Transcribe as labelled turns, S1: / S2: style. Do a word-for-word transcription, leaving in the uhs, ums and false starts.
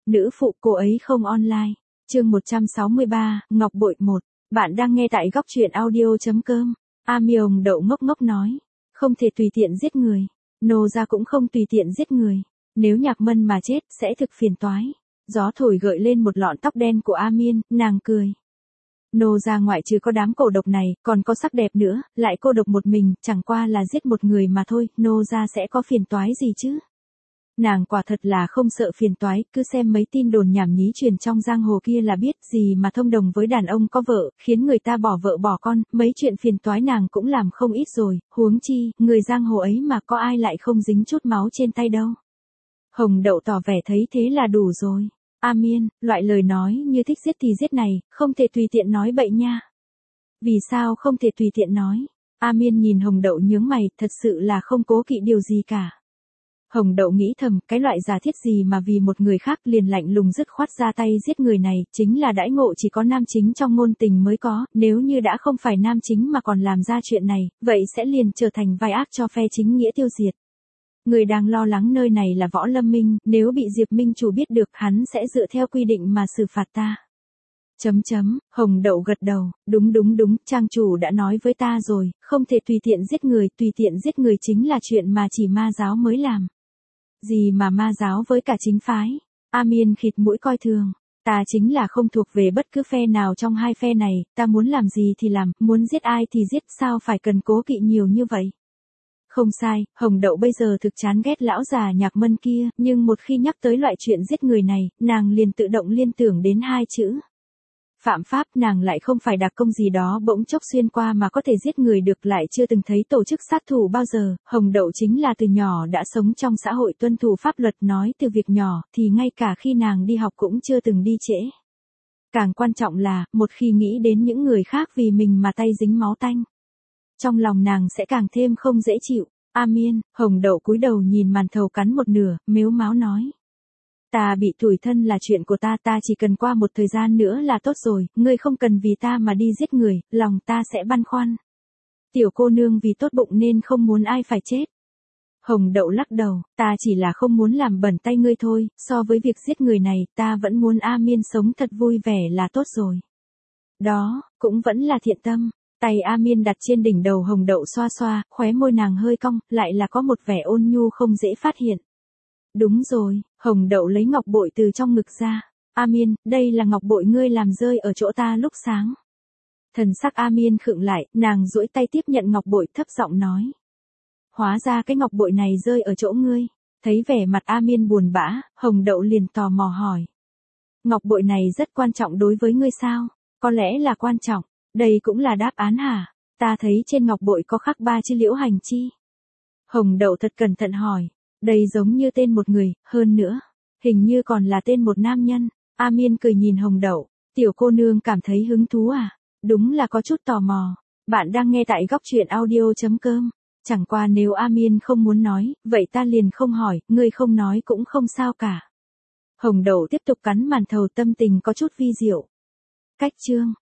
S1: Nữ phụ cô ấy không online. Chương một trăm sáu mươi ba, Ngọc Bội một. Bạn đang nghe tại góc truyện audio chấm com. A Mi Hồng Đậu ngốc ngốc nói. Không thể tùy tiện giết người. Nô gia cũng không tùy tiện giết người. Nếu Nhạc Mân mà chết sẽ thực phiền toái. Gió thổi gợi lên một lọn tóc đen của A Miên, nàng cười. Nô gia ngoại trừ có đám cổ độc này, còn có sắc đẹp nữa, lại cô độc một mình, chẳng qua là giết một người mà thôi, nô gia sẽ có phiền toái gì chứ? Nàng quả thật là không sợ phiền toái, cứ xem mấy tin đồn nhảm nhí truyền trong giang hồ kia là biết gì mà thông đồng với đàn ông có vợ, khiến người ta bỏ vợ bỏ con, mấy chuyện phiền toái nàng cũng làm không ít rồi, huống chi, người giang hồ ấy mà có ai lại không dính chút máu trên tay đâu. Hồng Đậu tỏ vẻ thấy thế là đủ rồi. A Miên, loại lời nói như thích giết thì giết này, không thể tùy tiện nói bậy nha. Vì sao không thể tùy tiện nói? A Miên nhìn Hồng Đậu nhướng mày, thật sự là không cố kỵ điều gì cả. Hồng Đậu nghĩ thầm, cái loại giả thiết gì mà vì một người khác liền lạnh lùng dứt khoát ra tay giết người này, chính là đãi ngộ chỉ có nam chính trong ngôn tình mới có, nếu như đã không phải nam chính mà còn làm ra chuyện này, vậy sẽ liền trở thành vai ác cho phe chính nghĩa tiêu diệt. Người đang lo lắng nơi này là Võ Lâm Minh, nếu bị Diệp Minh Chủ biết được hắn sẽ dựa theo quy định mà xử phạt ta. Chấm chấm, Hồng Đậu gật đầu, đúng đúng đúng, trang chủ đã nói với ta rồi, không thể tùy tiện giết người, tùy tiện giết người chính là chuyện mà chỉ ma giáo mới làm. Gì mà ma giáo với cả chính phái? A Miên khịt mũi coi thường. Ta chính là không thuộc về bất cứ phe nào trong hai phe này, ta muốn làm gì thì làm, muốn giết ai thì giết, sao phải cần cố kỵ nhiều như vậy? Không sai, Hồng Đậu bây giờ thực chán ghét lão già Nhạc Mân kia, nhưng một khi nhắc tới loại chuyện giết người này, nàng liền tự động liên tưởng đến hai chữ. Phạm pháp, nàng lại không phải đặc công gì đó bỗng chốc xuyên qua mà có thể giết người được, lại chưa từng thấy tổ chức sát thủ bao giờ, Hồng Đậu chính là từ nhỏ đã sống trong xã hội tuân thủ pháp luật, nói từ việc nhỏ thì ngay cả khi nàng đi học cũng chưa từng đi trễ. Càng quan trọng là, một khi nghĩ đến những người khác vì mình mà tay dính máu tanh, trong lòng nàng sẽ càng thêm không dễ chịu. A Miên, Hồng Đậu cúi đầu nhìn màn thầu cắn một nửa, mếu máo nói. Ta bị tủi thân là chuyện của ta, ta chỉ cần qua một thời gian nữa là tốt rồi, ngươi không cần vì ta mà đi giết người, lòng ta sẽ băn khoăn. Tiểu cô nương vì tốt bụng nên không muốn ai phải chết. Hồng Đậu lắc đầu, ta chỉ là không muốn làm bẩn tay ngươi thôi, so với việc giết người này, ta vẫn muốn A Miên sống thật vui vẻ là tốt rồi. Đó, cũng vẫn là thiện tâm. Tay A Miên đặt trên đỉnh đầu Hồng Đậu xoa xoa, khóe môi nàng hơi cong, lại là có một vẻ ôn nhu không dễ phát hiện. Đúng rồi, Hồng Đậu lấy ngọc bội từ trong ngực ra. A Miên, đây là ngọc bội ngươi làm rơi ở chỗ ta lúc sáng. Thần sắc A Miên khựng lại, nàng duỗi tay tiếp nhận ngọc bội, thấp giọng nói. Hóa ra cái ngọc bội này rơi ở chỗ ngươi. Thấy vẻ mặt A Miên buồn bã, Hồng Đậu liền tò mò hỏi. Ngọc bội này rất quan trọng đối với ngươi sao? Có lẽ là quan trọng. Đây cũng là đáp án hả? Ta thấy trên ngọc bội có khắc ba chữ Liễu Hành Chi. Hồng Đậu thật cẩn thận hỏi. Đây giống như tên một người, hơn nữa, hình như còn là tên một nam nhân. A Miên cười nhìn Hồng Đậu. Tiểu cô nương cảm thấy hứng thú à? Đúng là có chút tò mò. Bạn đang nghe tại góc truyện audio chấm com. Chẳng qua nếu A Miên không muốn nói, vậy ta liền không hỏi, ngươi không nói cũng không sao cả. Hồng Đậu tiếp tục cắn màn thầu, tâm tình có chút vi diệu. Cách chương.